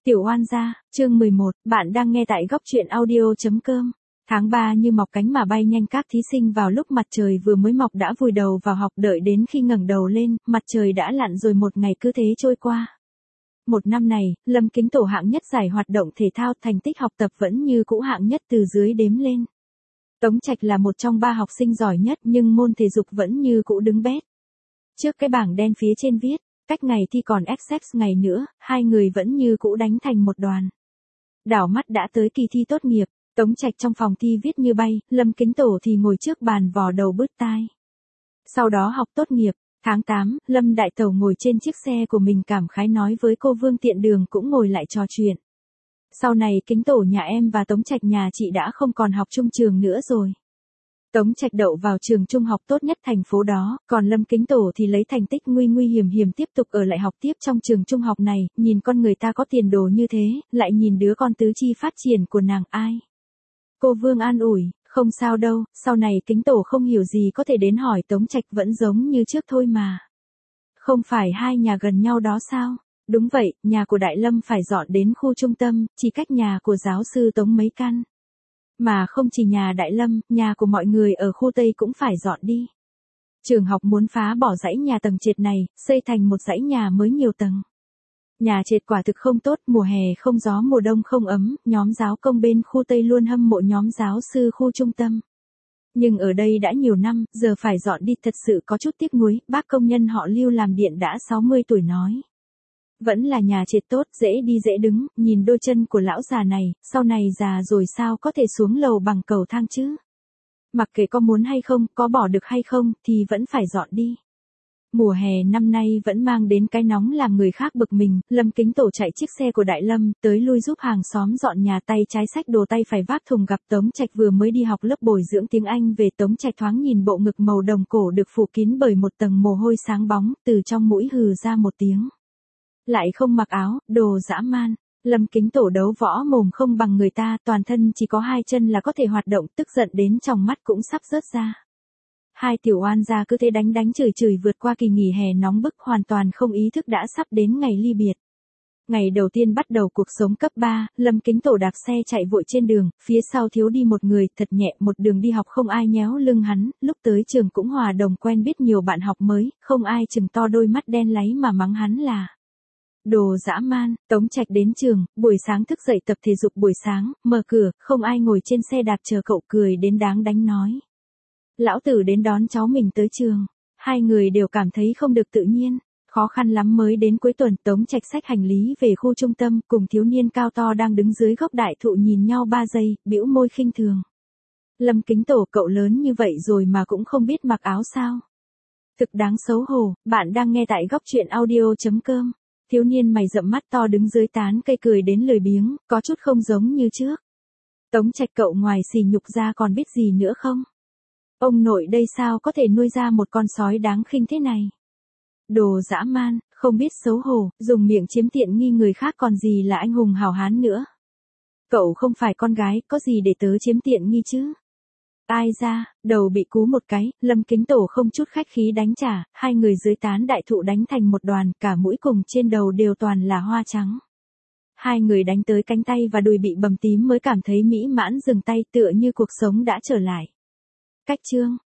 Tiểu oan gia, chương 11, bạn đang nghe tại góc truyện audio.com. Tháng 3 như mọc cánh mà bay nhanh, các thí sinh vào lúc mặt trời vừa mới mọc đã vùi đầu vào học, đợi đến khi ngẩng đầu lên, mặt trời đã lặn rồi, một ngày cứ thế trôi qua. Một năm này, Lâm Kính Tổ hạng nhất giải hoạt động thể thao, thành tích học tập vẫn như cũ hạng nhất từ dưới đếm lên. Tống Trạch là một trong 3 học sinh giỏi nhất nhưng môn thể dục vẫn như cũ đứng bét. Trước cái bảng đen phía trên viết, cách ngày thi còn XX ngày nữa, hai người vẫn như cũ đánh thành một đoàn. Đảo mắt đã tới kỳ thi tốt nghiệp, Tống Trạch trong phòng thi viết như bay, Lâm Kính Tổ thì ngồi trước bàn vò đầu bứt tai. Sau đó học tốt nghiệp, tháng 8, Lâm Đại Tẩu ngồi trên chiếc xe của mình cảm khái nói với cô Vương tiện đường cũng ngồi lại trò chuyện. Sau này Kính Tổ nhà em và Tống Trạch nhà chị đã không còn học chung trường nữa rồi. Tống Trạch đậu vào trường trung học tốt nhất thành phố đó, còn Lâm Kính Tổ thì lấy thành tích nguy hiểm tiếp tục ở lại học tiếp trong trường trung học này, nhìn con người ta có tiền đồ như thế, lại nhìn đứa con tứ chi phát triển của nàng ai. Cô Vương an ủi, không sao đâu, sau này Kính Tổ không hiểu gì có thể đến hỏi Tống Trạch vẫn giống như trước thôi mà. Không phải hai nhà gần nhau đó sao? Đúng vậy, nhà của Đại Lâm phải dọn đến khu trung tâm, chỉ cách nhà của giáo sư Tống mấy căn. Mà không chỉ nhà Đại Lâm, nhà của mọi người ở khu Tây cũng phải dọn đi. Trường học muốn phá bỏ dãy nhà tầng trệt này, xây thành một dãy nhà mới nhiều tầng. Nhà trệt quả thực không tốt, mùa hè không gió, mùa đông không ấm, nhóm giáo công bên khu Tây luôn hâm mộ nhóm giáo sư khu trung tâm. Nhưng ở đây đã nhiều năm, giờ phải dọn đi thật sự có chút tiếc nuối, bác công nhân họ Lưu làm điện đã 60 tuổi nói. Vẫn là nhà trệt tốt, dễ đi dễ đứng, nhìn đôi chân của lão già này, sau này già rồi sao có thể xuống lầu bằng cầu thang chứ? Mặc kệ có muốn hay không, có bỏ được hay không, thì vẫn phải dọn đi. Mùa hè năm nay vẫn mang đến cái nóng làm người khác bực mình, Lâm Kính Tổ chạy chiếc xe của Đại Lâm, tới lui giúp hàng xóm dọn nhà, tay trái xách đồ tay phải vác thùng, gặp Tống Trạch vừa mới đi học lớp bồi dưỡng tiếng Anh về. Tống Trạch thoáng nhìn bộ ngực màu đồng cổ được phủ kín bởi một tầng mồ hôi sáng bóng, từ trong mũi hừ ra một tiếng. Lại không mặc áo, đồ dã man. Lâm Kính Tổ đấu võ mồm không bằng người ta, toàn thân chỉ có 2 chân là có thể hoạt động, tức giận đến trong mắt cũng sắp rớt ra. Hai tiểu oan gia cứ thế đánh chửi vượt qua kỳ nghỉ hè nóng bức, hoàn toàn không ý thức đã sắp đến ngày ly biệt. Ngày đầu tiên bắt đầu cuộc sống cấp 3, Lâm Kính Tổ đạp xe chạy vội trên đường, phía sau thiếu đi một người, thật nhẹ, một đường đi học không ai nhéo lưng hắn, lúc tới trường cũng hòa đồng quen biết nhiều bạn học mới, không ai chừng to đôi mắt đen láy mà mắng hắn là đồ dã man. Tống Trạch đến trường, buổi sáng thức dậy tập thể dục buổi sáng, mở cửa, không ai ngồi trên xe đạp chờ cậu, cười đến đáng đánh nói. Lão tử đến đón cháu mình tới trường. Hai người đều cảm thấy không được tự nhiên. Khó khăn lắm mới đến cuối tuần, Tống Trạch xách hành lý về khu trung tâm, cùng thiếu niên cao to đang đứng dưới gốc đại thụ nhìn nhau 3 giây, bĩu môi khinh thường. Lâm Kính Tổ, cậu lớn như vậy rồi mà cũng không biết mặc áo sao? Thực đáng xấu hổ. Bạn đang nghe tại góc truyện audio.com. Thiếu niên mày rậm mắt to đứng dưới tán cây cười đến lười biếng, có chút không giống như trước. Tống Trạch, cậu ngoài sỉ nhục ra còn biết gì nữa không? Ông nội đây sao có thể nuôi ra một con sói đáng khinh thế này? Đồ dã man, không biết xấu hổ, dùng miệng chiếm tiện nghi người khác còn gì là anh hùng hào hán nữa. Cậu không phải con gái, có gì để tớ chiếm tiện nghi chứ? Ai ra, đầu bị cú một cái, Lâm Kính Tổ không chút khách khí đánh trả, hai người dưới tán đại thụ đánh thành một đoàn, cả mũi cùng trên đầu đều toàn là hoa trắng. Hai người đánh tới cánh tay và đùi bị bầm tím mới cảm thấy mỹ mãn, dừng tay, tựa như cuộc sống đã trở lại. Cách chương